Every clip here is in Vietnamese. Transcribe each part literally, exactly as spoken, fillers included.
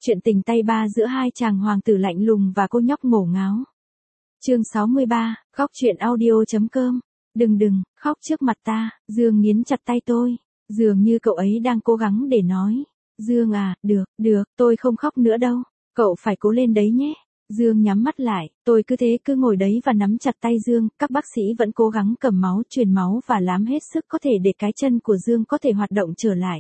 Chuyện tình tay ba giữa hai chàng hoàng tử lạnh lùng và cô nhóc ngổ ngáo. Chương sáu mươi ba, khóc chuyện audio chấm com. Đừng đừng, khóc trước mặt ta, Dương nghiến chặt tay tôi. Dường như cậu ấy đang cố gắng để nói. Dương à, được, được, tôi không khóc nữa đâu. Cậu phải cố lên đấy nhé. Dương nhắm mắt lại, tôi cứ thế cứ ngồi đấy và nắm chặt tay Dương. Các bác sĩ vẫn cố gắng cầm máu, truyền máu và làm hết sức có thể để cái chân của Dương có thể hoạt động trở lại.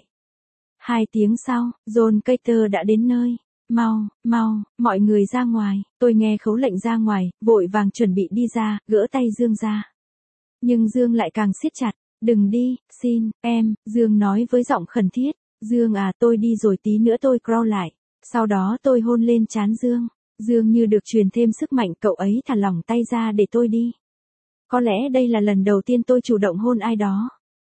Hai tiếng sau, John Carter đã đến nơi. Mau, mau, mọi người ra ngoài. Tôi nghe khấu lệnh ra ngoài, vội vàng chuẩn bị đi ra, gỡ tay Dương ra. Nhưng Dương lại càng siết chặt. Đừng đi, xin, em, Dương nói với giọng khẩn thiết. Dương à, tôi đi rồi, tí nữa tôi crawl lại. Sau đó tôi hôn lên trán Dương. Dương như được truyền thêm sức mạnh, cậu ấy thả lỏng tay ra để tôi đi. Có lẽ đây là lần đầu tiên tôi chủ động hôn ai đó.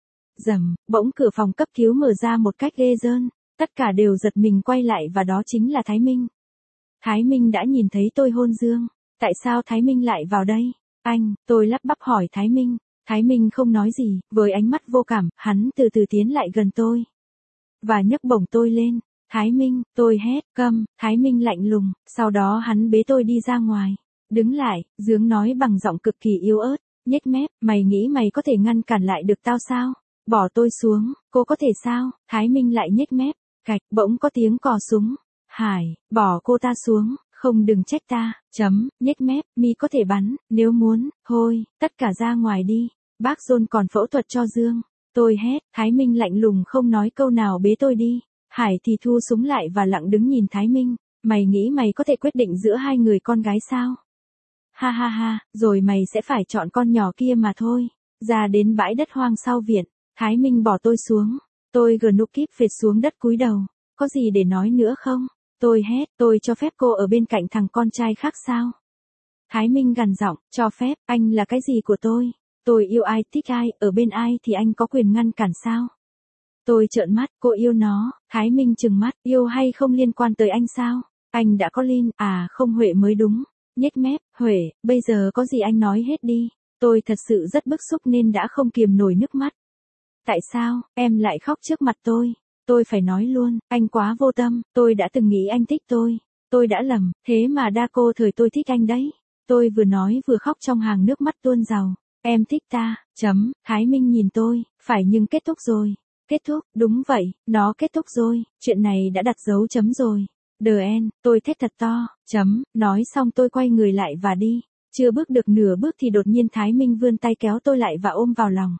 Rầm, bỗng cửa phòng cấp cứu mở ra một cách ghê rợn. Tất cả đều giật mình quay lại và đó chính là Thái Minh. Thái Minh đã nhìn thấy tôi hôn Dương. Tại sao Thái Minh lại vào đây? Anh, tôi lắp bắp hỏi Thái Minh. Thái Minh không nói gì, với ánh mắt vô cảm, hắn từ từ tiến lại gần tôi. Và nhấc bổng tôi lên. Thái Minh, tôi hét, câm, Thái Minh lạnh lùng, sau đó hắn bế tôi đi ra ngoài. Đứng lại, Dương nói bằng giọng cực kỳ yếu ớt, nhếch mép, mày nghĩ mày có thể ngăn cản lại được tao sao? Bỏ tôi xuống, cô có thể sao? Thái Minh lại nhếch mép, cạch, bỗng có tiếng cò súng. Hải, bỏ cô ta xuống, không đừng trách ta, chấm, nhếch mép, mi có thể bắn, nếu muốn, thôi, tất cả ra ngoài đi. Bác John còn phẫu thuật cho Dương. Tôi hét, Thái Minh lạnh lùng không nói câu nào bế tôi đi. Hải thì thu súng lại và lặng đứng nhìn Thái Minh. Mày nghĩ mày có thể quyết định giữa hai người con gái sao? Ha ha ha, rồi mày sẽ phải chọn con nhỏ kia mà thôi. Ra đến bãi đất hoang sau viện, Thái Minh bỏ tôi xuống. Tôi gờ nụ kíp phệt xuống đất cúi đầu. Có gì để nói nữa không? Tôi hét, tôi cho phép cô ở bên cạnh thằng con trai khác sao? Thái Minh gằn giọng, cho phép, anh là cái gì của tôi? Tôi yêu ai thích ai, ở bên ai thì anh có quyền ngăn cản sao? Tôi trợn mắt, cô yêu nó. Thái Minh trừng mắt, yêu hay không liên quan tới anh sao? Anh đã có Lin, à không Huệ mới đúng. Nhếch mép, Huệ, bây giờ có gì anh nói hết đi. Tôi thật sự rất bức xúc nên đã không kiềm nổi nước mắt. Tại sao, em lại khóc trước mặt tôi? Tôi phải nói luôn, anh quá vô tâm, tôi đã từng nghĩ anh thích tôi. Tôi đã lầm, thế mà đa cô thời tôi thích anh đấy. Tôi vừa nói vừa khóc trong hàng nước mắt tuôn rào. Em thích ta, chấm, Thái Minh nhìn tôi, phải nhưng kết thúc rồi. Kết thúc, đúng vậy, nó kết thúc rồi, chuyện này đã đặt dấu chấm rồi. The end, tôi thét thật to, chấm, nói xong tôi quay người lại và đi. Chưa bước được nửa bước thì đột nhiên Thái Minh vươn tay kéo tôi lại và ôm vào lòng.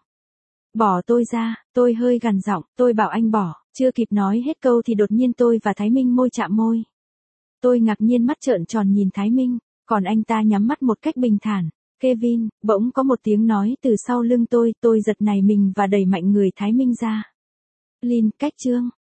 Bỏ tôi ra, tôi hơi gằn giọng, tôi bảo anh bỏ, chưa kịp nói hết câu thì đột nhiên tôi và Thái Minh môi chạm môi. Tôi ngạc nhiên mắt trợn tròn nhìn Thái Minh, còn anh ta nhắm mắt một cách bình thản. Kevin, bỗng có một tiếng nói từ sau lưng tôi, tôi giật nảy mình và đẩy mạnh người Thái Minh ra. Lin, cách Trương.